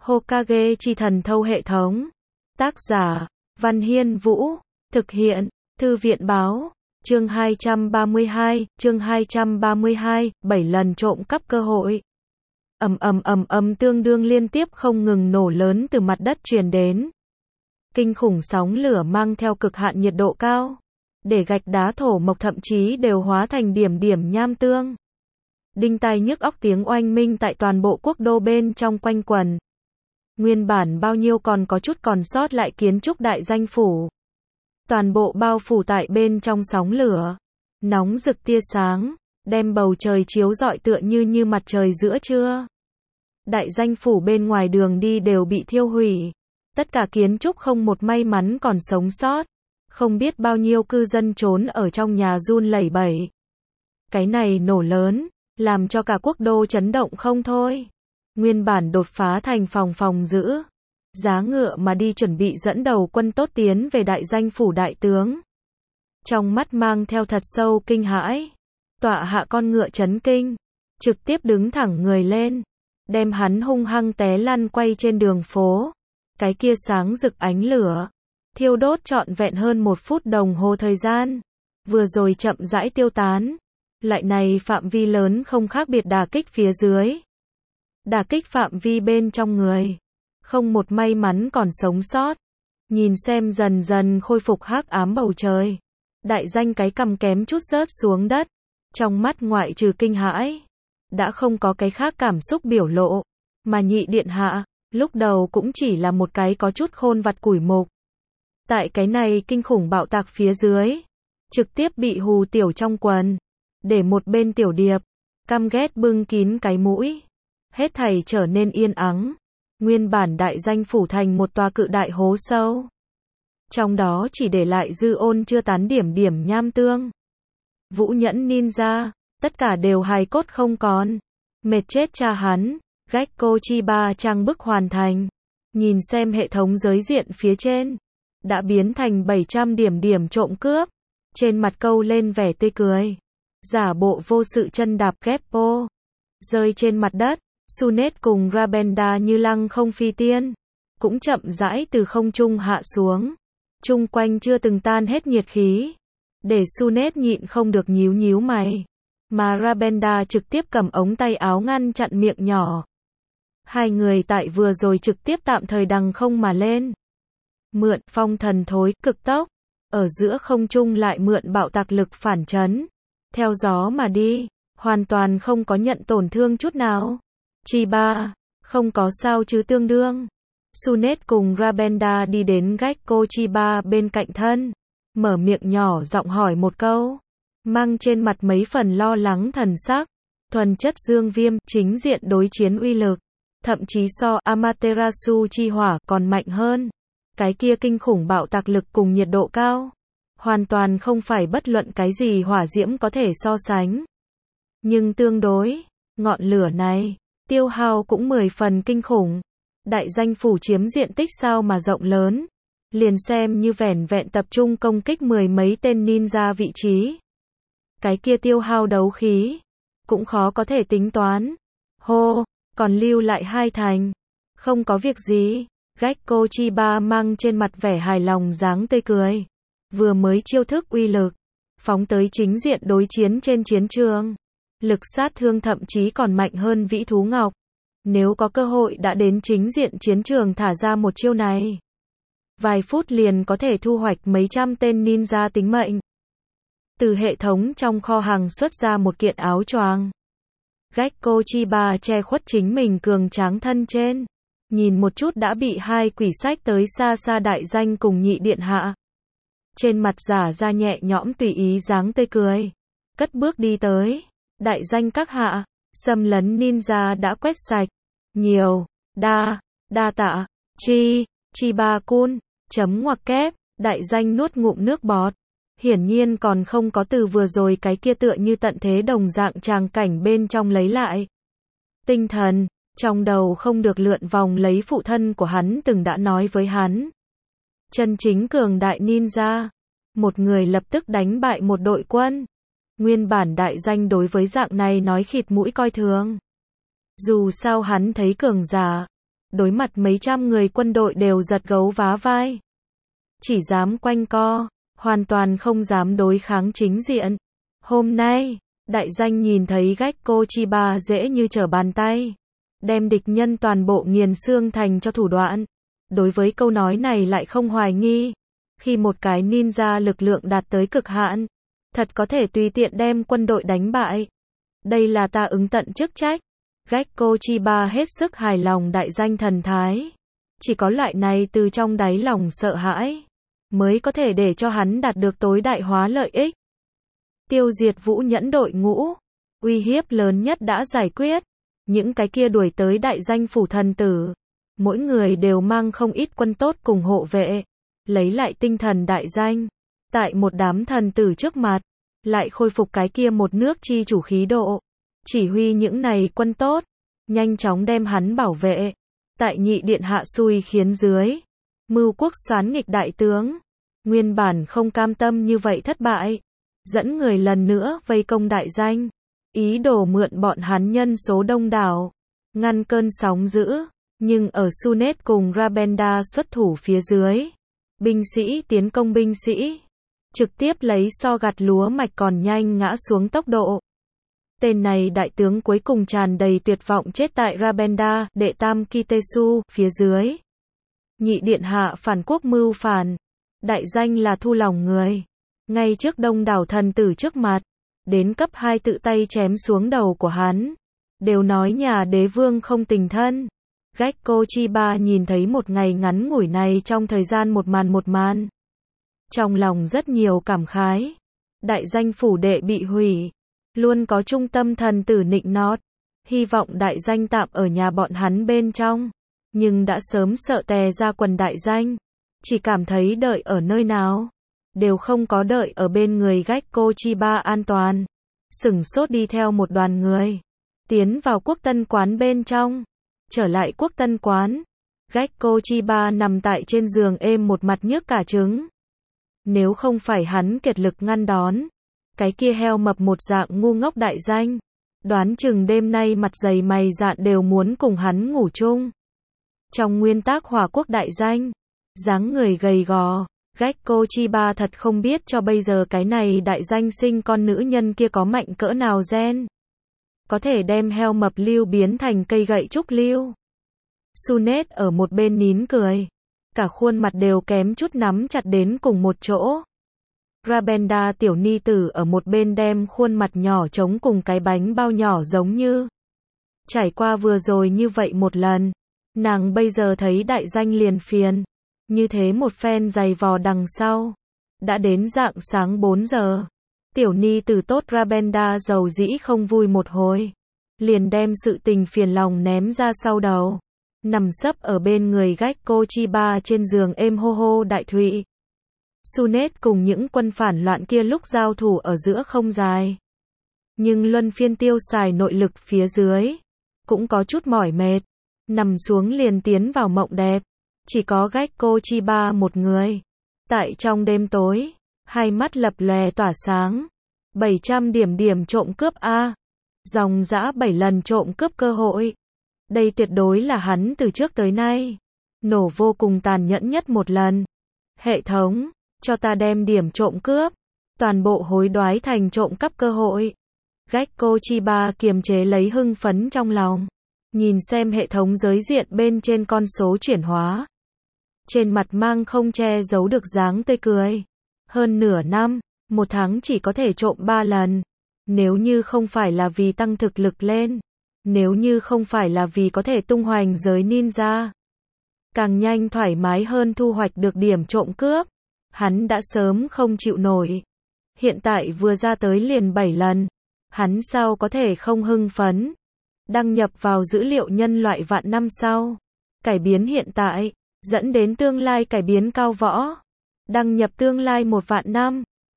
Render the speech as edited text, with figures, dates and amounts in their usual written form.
Hokage chi thần thâu hệ thống. Tác giả, Văn Hiên Vũ. Thực hiện, Thư viện Báo. Chương 232, 7 lần trộm cắp cơ hội. Tương đương liên tiếp không ngừng nổ lớn từ mặt đất truyền đến. Kinh khủng sóng lửa mang theo cực hạn nhiệt độ cao, để gạch đá thổ mộc thậm chí đều hóa thành điểm điểm nham tương. Đinh tai nhức óc tiếng oanh minh tại toàn bộ quốc đô bên trong quanh quần. Nguyên bản bao nhiêu còn có chút còn sót lại kiến trúc đại danh phủ, toàn bộ bao phủ tại bên trong sóng lửa, nóng rực tia sáng, đem bầu trời chiếu rọi tựa như mặt trời giữa trưa. Đại danh phủ bên ngoài đường đi đều bị thiêu hủy, tất cả kiến trúc không một may mắn còn sống sót, không biết bao nhiêu cư dân trốn ở trong nhà run lẩy bẩy. Cái này nổ lớn, làm cho cả quốc đô chấn động không thôi. Nguyên bản đột phá thành phòng giữ, giá ngựa mà đi chuẩn bị dẫn đầu quân tốt tiến về đại danh phủ đại tướng. Trong mắt mang theo thật sâu kinh hãi, tọa hạ con ngựa chấn kinh, trực tiếp đứng thẳng người lên, đem hắn hung hăng té lăn quay trên đường phố. Cái kia sáng rực ánh lửa, thiêu đốt trọn vẹn hơn 1 phút đồng hồ thời gian, vừa rồi chậm rãi tiêu tán. Loại này phạm vi lớn không khác biệt đả kích phía dưới. Đả kích phạm vi bên trong người, không một may mắn còn sống sót. Nhìn xem dần dần khôi phục hắc ám bầu trời, đại danh cái cằm kém chút rớt xuống đất, trong mắt ngoại trừ kinh hãi, đã không có cái khác cảm xúc biểu lộ, mà nhị điện hạ, lúc đầu cũng chỉ là một cái có chút khôn vặt củi mục. Tại cái này kinh khủng bạo tạc phía dưới, trực tiếp bị hù tiểu trong quần, để một bên tiểu điệp, căm ghét bưng kín cái mũi. Hết thảy trở nên yên ắng. Nguyên bản đại danh phủ thành một tòa cự đại hố sâu. Trong đó chỉ để lại dư ôn chưa tán điểm điểm nham tương. Vũ nhẫn ninja, tất cả đều hài cốt không còn. Mệt chết cha hắn, Gekko Chiba trang bức hoàn thành. Nhìn xem hệ thống giới diện phía trên, đã biến thành 700 điểm điểm trộm cướp. Trên mặt câu lên vẻ tươi cười, giả bộ vô sự chân đạp Geppo, rơi trên mặt đất. Sunet cùng Rabenda như lăng không phi tiên, cũng chậm rãi từ không trung hạ xuống. Chung quanh chưa từng tan hết nhiệt khí, để Sunet nhịn không được nhíu mày, mà Rabenda trực tiếp cầm ống tay áo ngăn chặn miệng nhỏ. Hai người tại vừa rồi trực tiếp tạm thời đằng không mà lên. Mượn phong thần thối cực tốc, ở giữa không trung lại mượn bạo tạc lực phản chấn, theo gió mà đi, hoàn toàn không có nhận tổn thương chút nào. Chiba, không có sao chứ tương đương. Sunet cùng Rabenda đi đến Gekko Chiba bên cạnh thân, mở miệng nhỏ giọng hỏi một câu, mang trên mặt mấy phần lo lắng thần sắc. Thuần chất dương viêm, chính diện đối chiến uy lực, thậm chí so Amaterasu chi hỏa còn mạnh hơn. Cái kia kinh khủng bạo tạc lực cùng nhiệt độ cao, hoàn toàn không phải bất luận cái gì hỏa diễm có thể so sánh. Nhưng tương đối, ngọn lửa này tiêu hao cũng 10 phần kinh khủng. Đại danh phủ chiếm diện tích sao mà rộng lớn, liền xem như vẻn vẹn tập trung công kích 10 mấy tên ninja vị trí, cái kia tiêu hao đấu khí cũng khó có thể tính toán. Hô, còn lưu lại 2 thành. Không có việc gì. Gekko Chiba mang trên mặt vẻ hài lòng dáng tươi cười. Vừa mới chiêu thức uy lực, phóng tới chính diện đối chiến trên chiến trường, lực sát thương thậm chí còn mạnh hơn Vĩ Thú Ngọc. Nếu có cơ hội đã đến chính diện chiến trường thả ra một chiêu này, vài phút liền có thể thu hoạch mấy trăm tên ninja tính mệnh. Từ hệ thống trong kho hàng xuất ra một kiện áo choàng. Gekko Chiba che khuất chính mình cường tráng thân trên, nhìn một chút đã bị 2 quỷ sách tới xa đại danh cùng nhị điện hạ. Trên mặt giả ra nhẹ nhõm tùy ý dáng tươi cười, cất bước đi tới. Đại danh các hạ, xâm lấn ninja đã quét sạch. Nhiều, đa tạ, Chiba-kun, ngoặc kép, đại danh nuốt ngụm nước bọt. Hiển nhiên còn không có từ vừa rồi cái kia tựa như tận thế đồng dạng tràng cảnh bên trong lấy lại tinh thần, trong đầu không được lượn vòng lấy phụ thân của hắn từng đã nói với hắn. Chân chính cường đại ninja, một người lập tức đánh bại một đội quân. Nguyên bản đại danh đối với dạng này nói khịt mũi coi thường. Dù sao hắn thấy cường giả, đối mặt mấy trăm người quân đội đều giật gấu vá vai. Chỉ dám quanh co, hoàn toàn không dám đối kháng chính diện. Hôm nay, đại danh nhìn thấy Gekko Chiba dễ như trở bàn tay, đem địch nhân toàn bộ nghiền xương thành cho thủ đoạn. Đối với câu nói này lại không hoài nghi. Khi một cái ninja lực lượng đạt tới cực hạn, thật có thể tùy tiện đem quân đội đánh bại. Đây là ta ứng tận chức trách. Gekko Chiba hết sức hài lòng đại danh thần thái. Chỉ có loại này từ trong đáy lòng sợ hãi, mới có thể để cho hắn đạt được tối đại hóa lợi ích. Tiêu diệt Vũ Nhẫn đội ngũ, uy hiếp lớn nhất đã giải quyết. Những cái kia đuổi tới đại danh phủ thần tử, mỗi người đều mang không ít quân tốt cùng hộ vệ, lấy lại tinh thần đại danh. Tại một đám thần tử trước mặt, lại khôi phục cái kia một nước chi chủ khí độ. Chỉ huy những này quân tốt, nhanh chóng đem hắn bảo vệ. Tại nhị điện hạ xui khiến dưới, mưu quốc soán nghịch đại tướng, nguyên bản không cam tâm như vậy thất bại, dẫn người lần nữa vây công đại danh, ý đồ mượn bọn hắn nhân số đông đảo, ngăn cơn sóng dữ. Nhưng ở Sunet cùng Rabenda xuất thủ phía dưới, binh sĩ tiến công binh sĩ, trực tiếp lấy so gặt lúa mạch còn nhanh ngã xuống tốc độ. Tên này đại tướng cuối cùng tràn đầy tuyệt vọng chết tại Rabenda, đệ tam Kitesu, phía dưới. Nhị điện hạ phản quốc mưu phản, đại danh là thu lòng người. Ngay trước đông đảo thần tử trước mặt, đến cấp 2 tự tay chém xuống đầu của hắn. Đều nói nhà đế vương không tình thân. Gekko Chiba nhìn thấy một ngày ngắn ngủi này trong thời gian một màn. Trong lòng rất nhiều cảm khái. Đại danh phủ đệ bị hủy. Luôn có trung tâm thần tử nịnh nót. Hy vọng đại danh tạm ở nhà bọn hắn bên trong. Nhưng đã sớm sợ tè ra quần đại danh. Chỉ cảm thấy đợi ở nơi nào đều không có đợi ở bên người Gekko Chiba an toàn. Sửng sốt đi theo một đoàn người, tiến vào quốc tân quán bên trong. Trở lại quốc tân quán, Gekko Chiba nằm tại trên giường êm một mặt nhức cả trứng. Nếu không phải hắn kiệt lực ngăn đón, cái kia heo mập một dạng ngu ngốc đại danh, đoán chừng đêm nay mặt dày mày dạn đều muốn cùng hắn ngủ chung. Trong nguyên tắc Hỏa Quốc đại danh, dáng người gầy gò, Gekko Chiba thật không biết cho bây giờ cái này đại danh sinh con nữ nhân kia có mạnh cỡ nào gen. Có thể đem heo mập lưu biến thành cây gậy trúc lưu. Sunet ở một bên nín cười, cả khuôn mặt đều kém chút nắm chặt đến cùng một chỗ. Rabenda tiểu ni tử ở một bên đem khuôn mặt nhỏ trống cùng cái bánh bao nhỏ giống như. Trải qua vừa rồi như vậy một lần, nàng bây giờ thấy đại danh liền phiền. Như thế một phen giày vò đằng sau, đã đến rạng sáng 4 giờ. Tiểu ni tử tốt Rabenda giàu dĩ không vui một hồi, liền đem sự tình phiền lòng ném ra sau đầu, nằm sấp ở bên người Gekko Chiba trên giường êm hô hô đại thụy. Sunet cùng những quân phản loạn kia lúc giao thủ ở giữa không dài, nhưng luân phiên tiêu xài nội lực phía dưới, cũng có chút mỏi mệt, nằm xuống liền tiến vào mộng đẹp. Chỉ có Gekko Chiba một người, tại trong đêm tối, hai mắt lập lòe tỏa sáng. 700 điểm trộm cướp A. Dòng dã 7 lần trộm cướp cơ hội. Đây tuyệt đối là hắn từ trước tới nay nổ vô cùng tàn nhẫn nhất một lần. Hệ thống, cho ta đem điểm trộm cướp, toàn bộ hối đoái thành trộm cắp cơ hội. Gekko Chiba kiềm chế lấy hưng phấn trong lòng, nhìn xem hệ thống giới diện bên trên con số chuyển hóa. Trên mặt mang không che giấu được dáng tươi cười. Hơn nửa năm, một tháng chỉ có thể trộm 3 lần. Nếu như không phải là vì tăng thực lực lên, nếu như không phải là vì có thể tung hoành giới ninja, càng nhanh thoải mái hơn thu hoạch được điểm trộm cướp, hắn đã sớm không chịu nổi. Hiện tại vừa ra tới liền 7 lần, hắn sao có thể không hưng phấn. Đăng nhập vào dữ liệu nhân loại vạn năm sau, cải biến hiện tại, dẫn đến tương lai cải biến cao võ. Đăng nhập tương lai 1 vạn năm.